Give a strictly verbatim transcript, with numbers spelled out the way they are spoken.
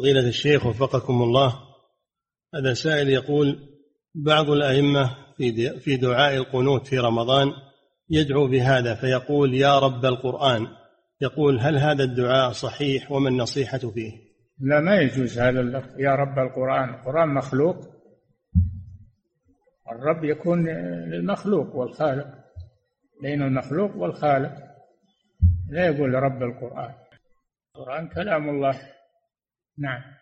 فضيلة الشيخ وفقكم الله، هذا سائل يقول: بعض الأئمة في دعاء القنوت في رمضان يدعو بهذا فيقول: يا رب القرآن. يقول: هل هذا الدعاء صحيح وما النصيحة فيه؟ لا، ما يجوز هذا اللفظ يا رب القرآن. القرآن مخلوق، الرب يكون للمخلوق والخالق، بين المخلوق والخالق، لا يقول رب القرآن. القرآن كلام الله. نعم.